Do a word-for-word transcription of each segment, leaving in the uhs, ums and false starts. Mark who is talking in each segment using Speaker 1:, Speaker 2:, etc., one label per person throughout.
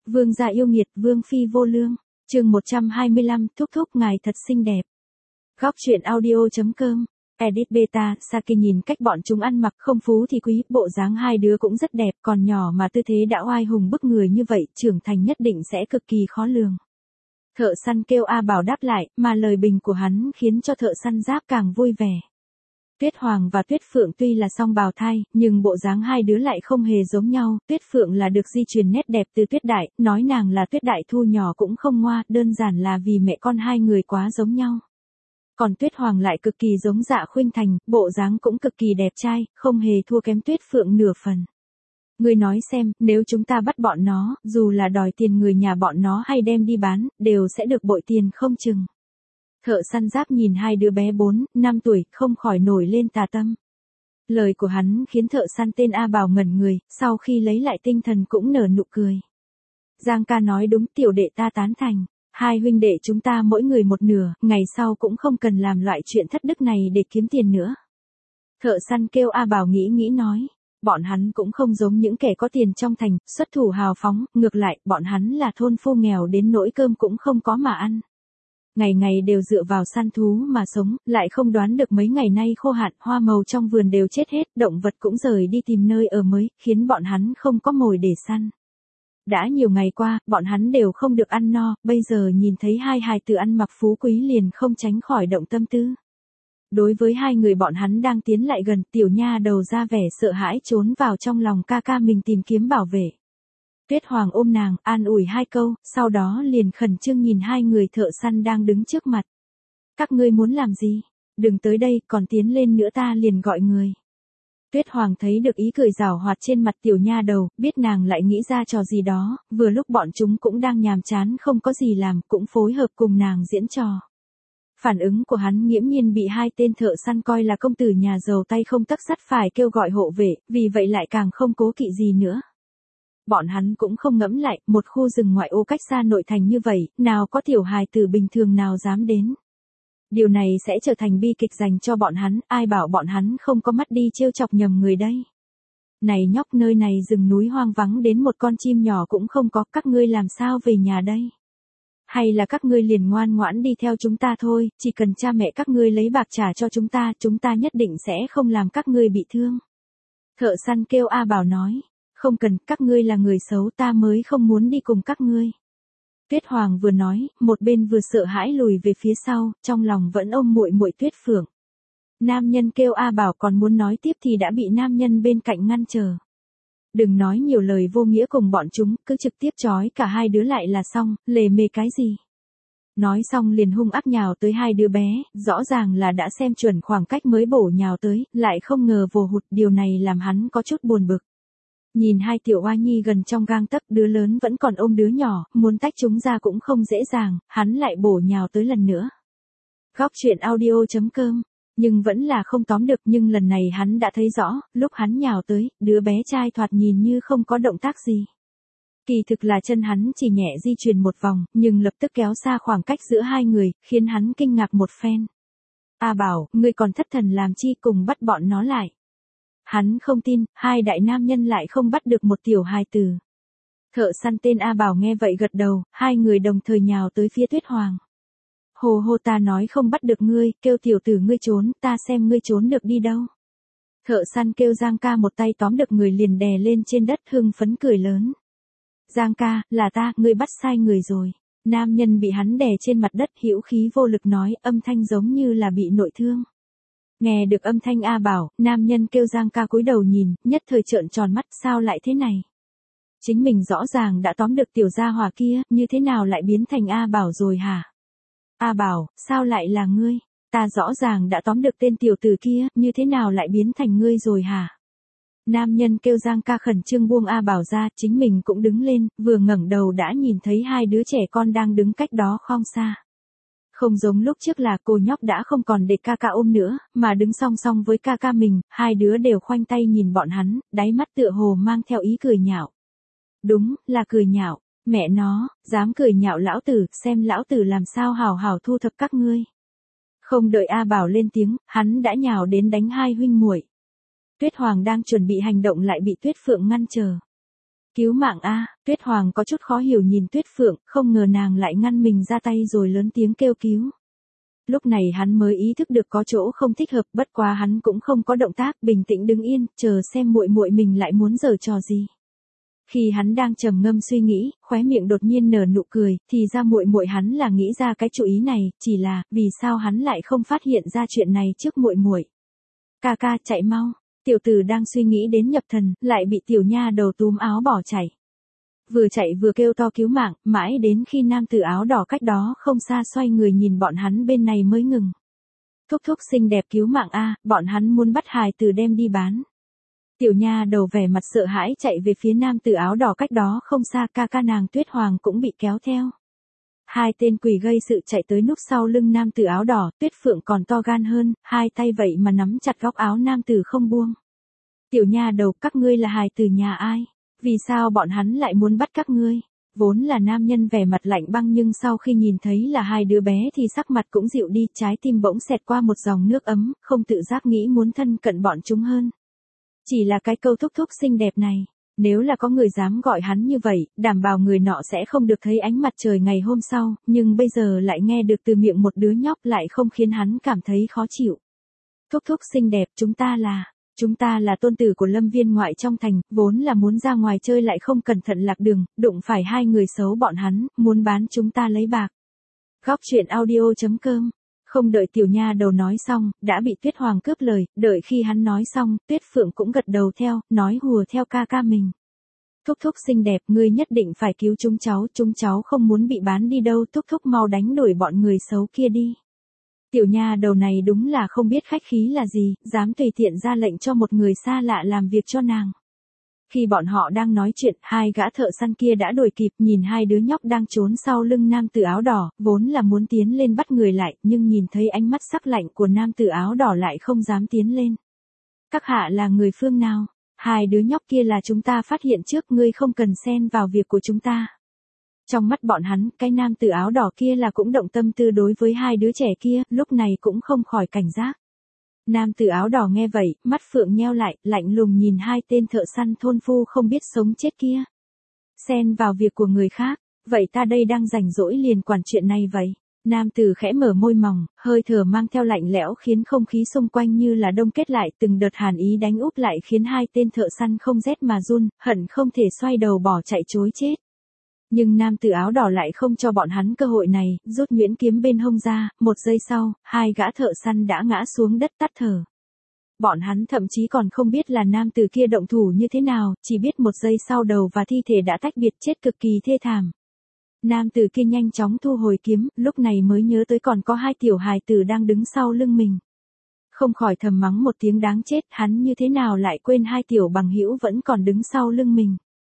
Speaker 1: Vương gia yêu nghiệt, vương phi vô lương. Chương một trăm hai mươi lăm, thúc thúc ngài thật xinh đẹp. Góc truyện audio.com. Edit beta, Saki nhìn cách bọn chúng ăn mặc không phú thì quý, bộ dáng hai đứa cũng rất đẹp, còn nhỏ mà tư thế đã oai hùng bức người như vậy, trưởng thành nhất định sẽ cực kỳ khó lường. Thợ săn kêu A Bảo đáp lại, mà lời bình của hắn khiến cho thợ săn Giáp càng vui vẻ. Tuyết Hoàng và Tuyết Phượng tuy là song bào thai, nhưng bộ dáng hai đứa lại không hề giống nhau, Tuyết Phượng là được di truyền nét đẹp từ Tuyết Đại, nói nàng là Tuyết Đại Thu nhỏ cũng không ngoa, đơn giản là vì mẹ con hai người quá giống nhau. Còn Tuyết Hoàng lại cực kỳ giống Dạ Khuynh Thành, bộ dáng cũng cực kỳ đẹp trai, không hề thua kém Tuyết Phượng nửa phần. Ngươi nói xem, nếu chúng ta bắt bọn nó, dù là đòi tiền người nhà bọn nó hay đem đi bán, đều sẽ được bội tiền không chừng. Thợ săn Giáp nhìn hai đứa bé bốn, năm tuổi, không khỏi nổi lên tà tâm. Lời của hắn khiến thợ săn tên A Bảo ngẩn người, sau khi lấy lại tinh thần cũng nở nụ cười. Giang ca nói đúng, tiểu đệ ta tán thành. Hai huynh đệ chúng ta mỗi người một nửa, ngày sau cũng không cần làm loại chuyện thất đức này để kiếm tiền nữa. Thợ săn kêu A Bảo nghĩ nghĩ nói. Bọn hắn cũng không giống những kẻ có tiền trong thành, xuất thủ hào phóng, ngược lại, bọn hắn là thôn phu nghèo đến nỗi cơm cũng không có mà ăn. Ngày ngày đều dựa vào săn thú mà sống, lại không đoán được mấy ngày nay khô hạn, hoa màu trong vườn đều chết hết, động vật cũng rời đi tìm nơi ở mới, khiến bọn hắn không có mồi để săn. Đã nhiều ngày qua, bọn hắn đều không được ăn no, bây giờ nhìn thấy hai hài tử ăn mặc phú quý liền không tránh khỏi động tâm tư. Đối với hai người bọn hắn đang tiến lại gần, tiểu nha đầu ra vẻ sợ hãi trốn vào trong lòng ca ca mình tìm kiếm bảo vệ. Tuyết Hoàng ôm nàng, an ủi hai câu, sau đó liền khẩn trương nhìn hai người thợ săn đang đứng trước mặt. Các ngươi muốn làm gì? Đừng tới đây, còn tiến lên nữa ta liền gọi người. Tuyết Hoàng thấy được ý cười giảo hoạt trên mặt tiểu nha đầu, biết nàng lại nghĩ ra trò gì đó, vừa lúc bọn chúng cũng đang nhàm chán không có gì làm, cũng phối hợp cùng nàng diễn trò. Phản ứng của hắn nghiễm nhiên bị hai tên thợ săn coi là công tử nhà giàu tay không tấc sắt phải kêu gọi hộ vệ, vì vậy lại càng không cố kỵ gì nữa. Bọn hắn cũng không ngẫm lại, một khu rừng ngoại ô cách xa nội thành như vậy, nào có tiểu hài tử bình thường nào dám đến. Điều này sẽ trở thành bi kịch dành cho bọn hắn, ai bảo bọn hắn không có mắt đi trêu chọc nhầm người đây. Này nhóc, nơi này rừng núi hoang vắng đến một con chim nhỏ cũng không có, các ngươi làm sao về nhà đây? Hay là các ngươi liền ngoan ngoãn đi theo chúng ta thôi, chỉ cần cha mẹ các ngươi lấy bạc trả cho chúng ta, chúng ta nhất định sẽ không làm các ngươi bị thương. Thợ săn kêu A Bảo nói, không cần, các ngươi là người xấu, ta mới không muốn đi cùng các ngươi. Tuyết Hoàng vừa nói, một bên vừa sợ hãi lùi về phía sau, trong lòng vẫn ôm muội muội Tuyết Phượng. Nam nhân kêu A Bảo còn muốn nói tiếp thì đã bị nam nhân bên cạnh ngăn trở. Đừng nói nhiều lời vô nghĩa cùng bọn chúng, cứ trực tiếp trói cả hai đứa lại là xong, lề mề cái gì. Nói xong liền hung ác nhào tới hai đứa bé, rõ ràng là đã xem chuẩn khoảng cách mới bổ nhào tới, lại không ngờ vồ hụt, điều này làm hắn có chút buồn bực. Nhìn hai tiểu oa nhi gần trong gang tấc, đứa lớn vẫn còn ôm đứa nhỏ, muốn tách chúng ra cũng không dễ dàng, hắn lại bổ nhào tới lần nữa. Góc truyện audio.com. Nhưng vẫn là không tóm được, nhưng lần này hắn đã thấy rõ, lúc hắn nhào tới, đứa bé trai thoạt nhìn như không có động tác gì. Kỳ thực là chân hắn chỉ nhẹ di chuyển một vòng, nhưng lập tức kéo xa khoảng cách giữa hai người, khiến hắn kinh ngạc một phen. A Bảo, ngươi còn thất thần làm chi, cùng bắt bọn nó lại. Hắn không tin, hai đại nam nhân lại không bắt được một tiểu hài tử. Thợ săn tên A Bảo nghe vậy gật đầu, hai người đồng thời nhào tới phía Tuyết Hoàng. Hồ hồ, ta nói không bắt được ngươi, kêu tiểu tử ngươi trốn, ta xem ngươi trốn được đi đâu. Thợ săn kêu Giang ca một tay tóm được người liền đè lên trên đất, hưng phấn cười lớn. Giang ca, là ta, ngươi bắt sai người rồi. Nam nhân bị hắn đè trên mặt đất hữu khí vô lực nói, âm thanh giống như là bị nội thương. Nghe được âm thanh A Bảo, nam nhân kêu Giang ca cúi đầu nhìn, nhất thời trợn tròn mắt, sao lại thế này? Chính mình rõ ràng đã tóm được tiểu gia hỏa kia, như thế nào lại biến thành A Bảo rồi hả? A Bảo, sao lại là ngươi? Ta rõ ràng đã tóm được tên tiểu tử kia, như thế nào lại biến thành ngươi rồi hả? Nam nhân kêu Giang ca khẩn trương buông A Bảo ra, chính mình cũng đứng lên, vừa ngẩng đầu đã nhìn thấy hai đứa trẻ con đang đứng cách đó không xa. Không giống lúc trước là cô nhóc đã không còn để ca ca ôm nữa, mà đứng song song với ca ca mình, hai đứa đều khoanh tay nhìn bọn hắn, đáy mắt tựa hồ mang theo ý cười nhạo. Đúng, là cười nhạo. Mẹ nó, dám cười nhạo lão tử, xem lão tử làm sao hào hào thu thập các ngươi. Không đợi A Bảo lên tiếng, hắn đã nhào đến đánh hai huynh muội. Tuyết Hoàng đang chuẩn bị hành động lại bị Tuyết Phượng ngăn trở. Cứu mạng a, Tuyết Hoàng có chút khó hiểu nhìn Tuyết Phượng, không ngờ nàng lại ngăn mình ra tay rồi lớn tiếng kêu cứu. Lúc này hắn mới ý thức được có chỗ không thích hợp, bất quá hắn cũng không có động tác, bình tĩnh đứng yên, chờ xem muội muội mình lại muốn giở trò gì. Khi hắn đang trầm ngâm suy nghĩ, khóe miệng đột nhiên nở nụ cười, thì ra muội muội hắn là nghĩ ra cái chủ ý này, chỉ là, vì sao hắn lại không phát hiện ra chuyện này trước muội muội. Ca ca chạy mau, tiểu tử đang suy nghĩ đến nhập thần, lại bị tiểu nha đầu túm áo bỏ chạy. Vừa chạy vừa kêu to cứu mạng, mãi đến khi nam tử áo đỏ cách đó không xa xoay người nhìn bọn hắn bên này mới ngừng. Thúc thúc xinh đẹp cứu mạng a, bọn hắn muốn bắt hài tử đem đi bán. Tiểu nha đầu vẻ mặt sợ hãi chạy về phía nam tử áo đỏ cách đó không xa, ca ca nàng Tuyết Hoàng cũng bị kéo theo. Hai tên quỷ gây sự chạy tới núp sau lưng nam tử áo đỏ, Tuyết Phượng còn to gan hơn, hai tay vậy mà nắm chặt góc áo nam tử không buông. Tiểu nha đầu, các ngươi là hài tử nhà ai? Vì sao bọn hắn lại muốn bắt các ngươi? Vốn là nam nhân vẻ mặt lạnh băng nhưng sau khi nhìn thấy là hai đứa bé thì sắc mặt cũng dịu đi, trái tim bỗng xẹt qua một dòng nước ấm, không tự giác nghĩ muốn thân cận bọn chúng hơn. Chỉ là cái câu thúc thúc xinh đẹp này, nếu là có người dám gọi hắn như vậy, đảm bảo người nọ sẽ không được thấy ánh mặt trời ngày hôm sau, nhưng bây giờ lại nghe được từ miệng một đứa nhóc lại không khiến hắn cảm thấy khó chịu. Thúc thúc xinh đẹp, chúng ta là, chúng ta là tôn tử của Lâm viên ngoại trong thành, vốn là muốn ra ngoài chơi lại không cẩn thận lạc đường, đụng phải hai người xấu bọn hắn, muốn bán chúng ta lấy bạc. Góc truyện audio chấm com. Không đợi tiểu nha đầu nói xong, đã bị Tuyết Hoàng cướp lời, đợi khi hắn nói xong, Tuyết Phượng cũng gật đầu theo, nói hùa theo ca ca mình. Thúc thúc xinh đẹp, ngươi nhất định phải cứu chúng cháu, chúng cháu không muốn bị bán đi đâu, thúc thúc mau đánh đuổi bọn người xấu kia đi. Tiểu nha đầu này đúng là không biết khách khí là gì, dám tùy tiện ra lệnh cho một người xa lạ làm việc cho nàng. Khi bọn họ đang nói chuyện, hai gã thợ săn kia đã đuổi kịp, nhìn hai đứa nhóc đang trốn sau lưng nam tử áo đỏ, vốn là muốn tiến lên bắt người lại, nhưng nhìn thấy ánh mắt sắc lạnh của nam tử áo đỏ lại không dám tiến lên. Các hạ là người phương nào? Hai đứa nhóc kia là chúng ta phát hiện trước, ngươi không cần xen vào việc của chúng ta. Trong mắt bọn hắn, cái nam tử áo đỏ kia là cũng động tâm tư đối với hai đứa trẻ kia, lúc này cũng không khỏi cảnh giác. Nam tử áo đỏ nghe vậy, mắt phượng nheo lại, lạnh lùng nhìn hai tên thợ săn thôn phu không biết sống chết kia. Xen vào việc của người khác, vậy ta đây đang rảnh rỗi liền quản chuyện này vậy. Nam tử khẽ mở môi mỏng, hơi thở mang theo lạnh lẽo khiến không khí xung quanh như là đông kết lại, từng đợt hàn ý đánh úp lại khiến hai tên thợ săn không rét mà run, hận không thể xoay đầu bỏ chạy trối chết. Nhưng nam tử áo đỏ lại không cho bọn hắn cơ hội này, rút nhuyễn kiếm bên hông ra, một giây sau, hai gã thợ săn đã ngã xuống đất tắt thở. Bọn hắn thậm chí còn không biết là nam tử kia động thủ như thế nào, chỉ biết một giây sau đầu và thi thể đã tách biệt chết cực kỳ thê thảm. Nam tử kia nhanh chóng thu hồi kiếm, lúc này mới nhớ tới còn có hai tiểu hài tử đang đứng sau lưng mình. Không khỏi thầm mắng một tiếng đáng chết, hắn như thế nào lại quên hai tiểu bằng hữu vẫn còn đứng sau lưng mình.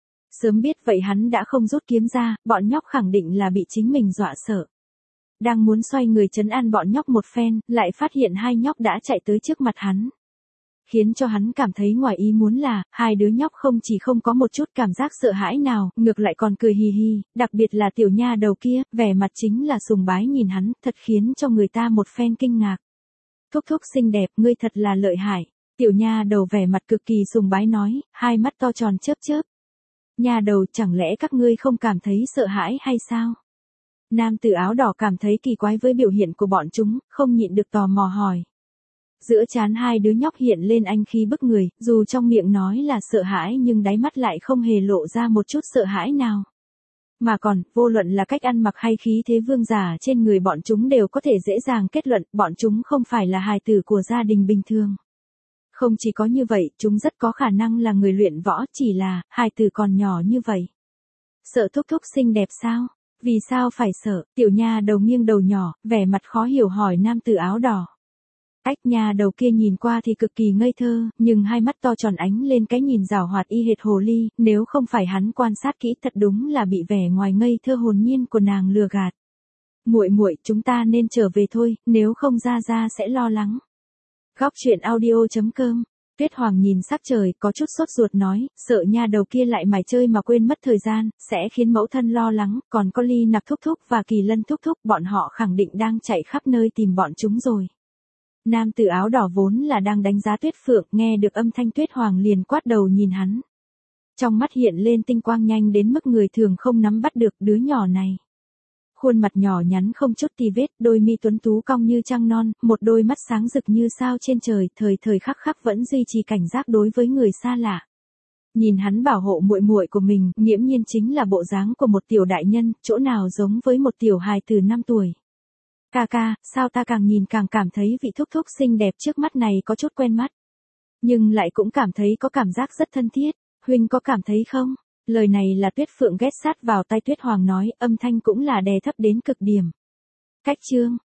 Speaker 1: Sớm biết vậy hắn đã không rút kiếm ra, bọn nhóc khẳng định là bị chính mình dọa sợ. Đang muốn xoay người trấn an bọn nhóc một phen, lại phát hiện hai nhóc đã chạy tới trước mặt hắn. Khiến cho hắn cảm thấy ngoài ý muốn là, hai đứa nhóc không chỉ không có một chút cảm giác sợ hãi nào, ngược lại còn cười hì hì, đặc biệt là tiểu nha đầu kia, vẻ mặt chính là sùng bái nhìn hắn, thật khiến cho người ta một phen kinh ngạc. Thúc thúc xinh đẹp, ngươi thật là lợi hại. Tiểu nha đầu vẻ mặt cực kỳ sùng bái nói, hai mắt to tròn chớp chớp. Nha đầu, chẳng lẽ các ngươi không cảm thấy sợ hãi hay sao? Nam tử áo đỏ cảm thấy kỳ quái với biểu hiện của bọn chúng, không nhịn được tò mò hỏi. Giữa trán hai đứa nhóc hiện lên anh khí bức người, dù trong miệng nói là sợ hãi nhưng đáy mắt lại không hề lộ ra một chút sợ hãi nào. Mà còn, vô luận là cách ăn mặc hay khí thế vương giả trên người bọn chúng đều có thể dễ dàng kết luận bọn chúng không phải là hài tử của gia đình bình thường. Không chỉ có như vậy, chúng rất có khả năng là người luyện võ, chỉ là, hài tử còn nhỏ như vậy. Sợ thúc thúc xinh đẹp sao? Vì sao phải sợ? Tiểu nha đầu nghiêng đầu nhỏ, vẻ mặt khó hiểu hỏi nam tử áo đỏ. Ách, nha đầu kia nhìn qua thì cực kỳ ngây thơ, nhưng hai mắt to tròn ánh lên cái nhìn rảo hoạt y hệt hồ ly, nếu không phải hắn quan sát kỹ thật đúng là bị vẻ ngoài ngây thơ hồn nhiên của nàng lừa gạt. Muội muội, chúng ta nên trở về thôi, nếu không ra ra sẽ lo lắng. Góc truyện audio chấm com. Tuyết Hoàng nhìn sắc trời, có chút sốt ruột nói, sợ nha đầu kia lại mải chơi mà quên mất thời gian, sẽ khiến mẫu thân lo lắng, còn có Ly Nặc thúc thúc và Kỳ Lân thúc thúc, bọn họ khẳng định đang chạy khắp nơi tìm bọn chúng rồi. Nam tử áo đỏ vốn là đang đánh giá Tuyết Phượng, nghe được âm thanh Tuyết Hoàng liền quát đầu nhìn hắn. Trong mắt hiện lên tinh quang nhanh đến mức người thường không nắm bắt được đứa nhỏ này. Khuôn mặt nhỏ nhắn không chút tì vết, đôi mi tuấn tú cong như trăng non, một đôi mắt sáng rực như sao trên trời, thời thời khắc khắc vẫn duy trì cảnh giác đối với người xa lạ. Nhìn hắn bảo hộ muội muội của mình, nghiễm nhiên chính là bộ dáng của một tiểu đại nhân, chỗ nào giống với một tiểu hài từ năm tuổi. Ca ca, sao ta càng nhìn càng cảm thấy vị thúc thúc xinh đẹp trước mắt này có chút quen mắt. Nhưng lại cũng cảm thấy có cảm giác rất thân thiết, huynh có cảm thấy không? Lời này là Tuyết Phượng ghét sát vào tai Tuyết Hoàng nói, âm thanh cũng là đè thấp đến cực điểm. Cách chương,